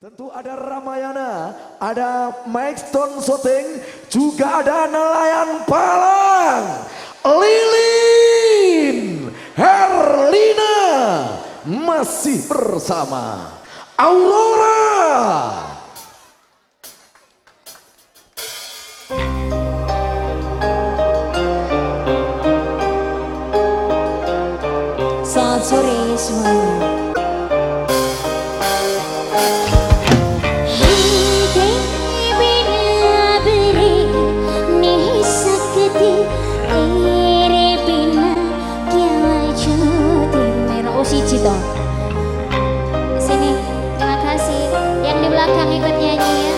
Tentu ada Ramayana, ada Milestone Shooting, juga ada Nelayan Palang, Lilin, Herlina, masih bersama Aurora. Selamat sore semuanya. Sini, terima kasih. Yang di belakang ikut nyanyi ya.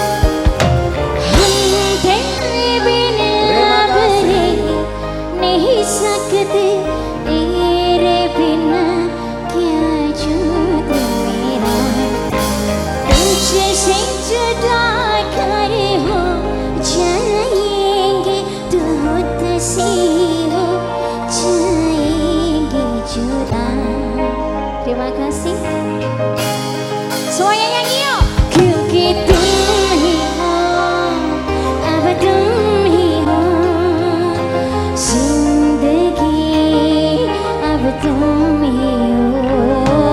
Terima kasih. Semuanya nyanyi yuk. Kyunki tum hi ho, ab tum hi ho, zindagi ab tum hi ho,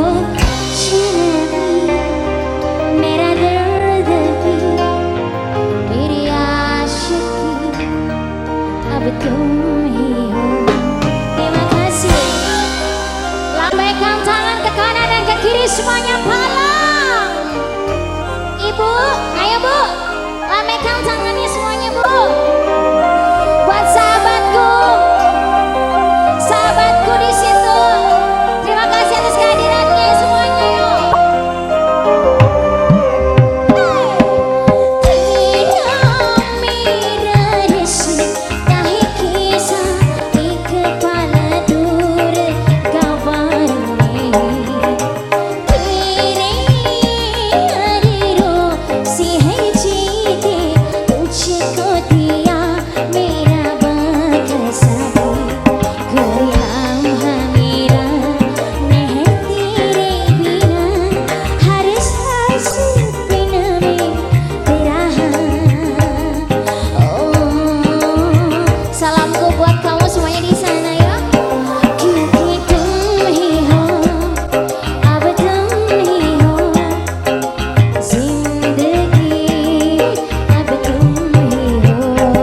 chinabi mera dard bhi, meri aashiqi ab tum hi ho. Terima kasih. Lambaikan tangan ke kanan dan ke kiri semuanya palang. Ibu, ayo bu, lambaikan tangannya semuanya bu. Buat sahabatku, sahabatku di situ. Terima kasih atas kehadirannya semuanya yuk. Tidak mirasi dahi kisah di kepala dur kawan. Salamku buat kamu semuanya di sana ya. Kyunki tum hi ho, ab tum hi ho, zindagi ab tum hi ho,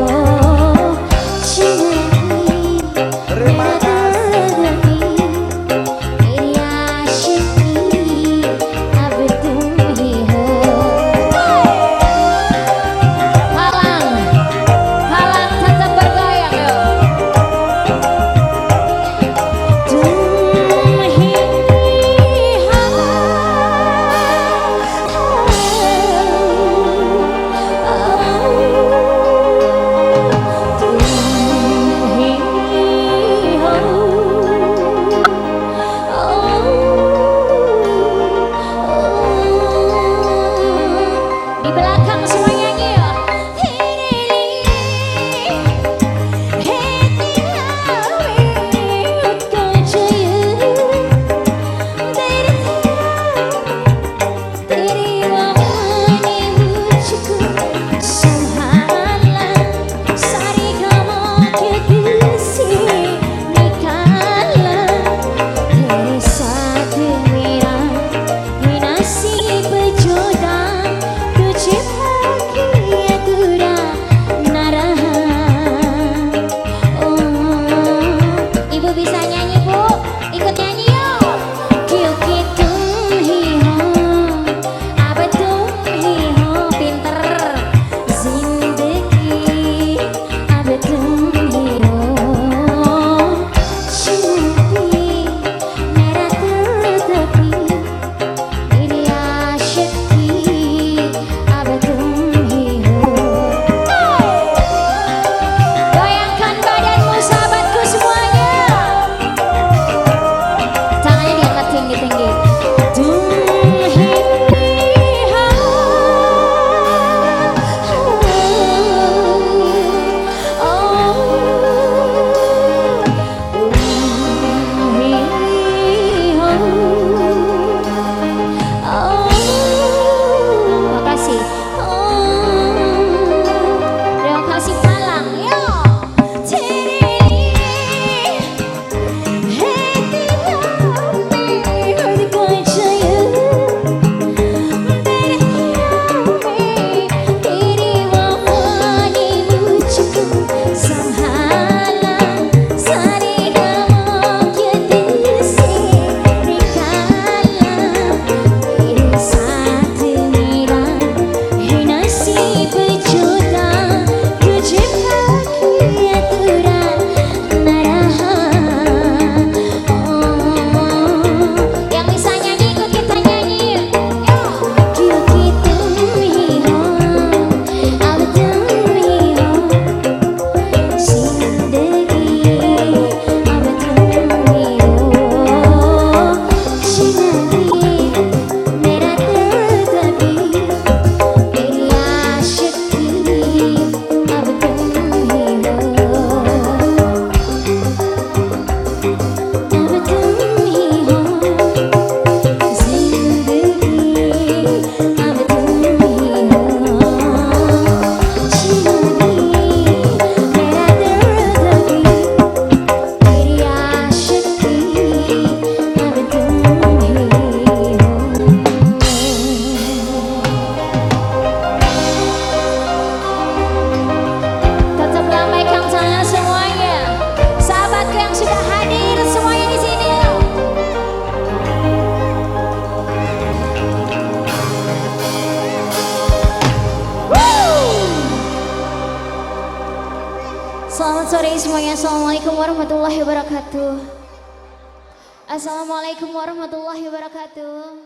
chinabi mera dard bhi, meri aashiqi ab tum hi ho. Palang, palang tetap bergoyang yuk. Di belakang semua nyanyi ya. Ibu bisa nyanyi bu, ikut nyanyi yuk. Kyunki tum hi ho, ab tum hi ho, pinter. Zindagi ab tum hi ho, chinabi mera dard bhi, meri aashiqi sore semuanya. Assalamualaikum warahmatullahi wabarakatuh. Assalamualaikum warahmatullahi wabarakatuh.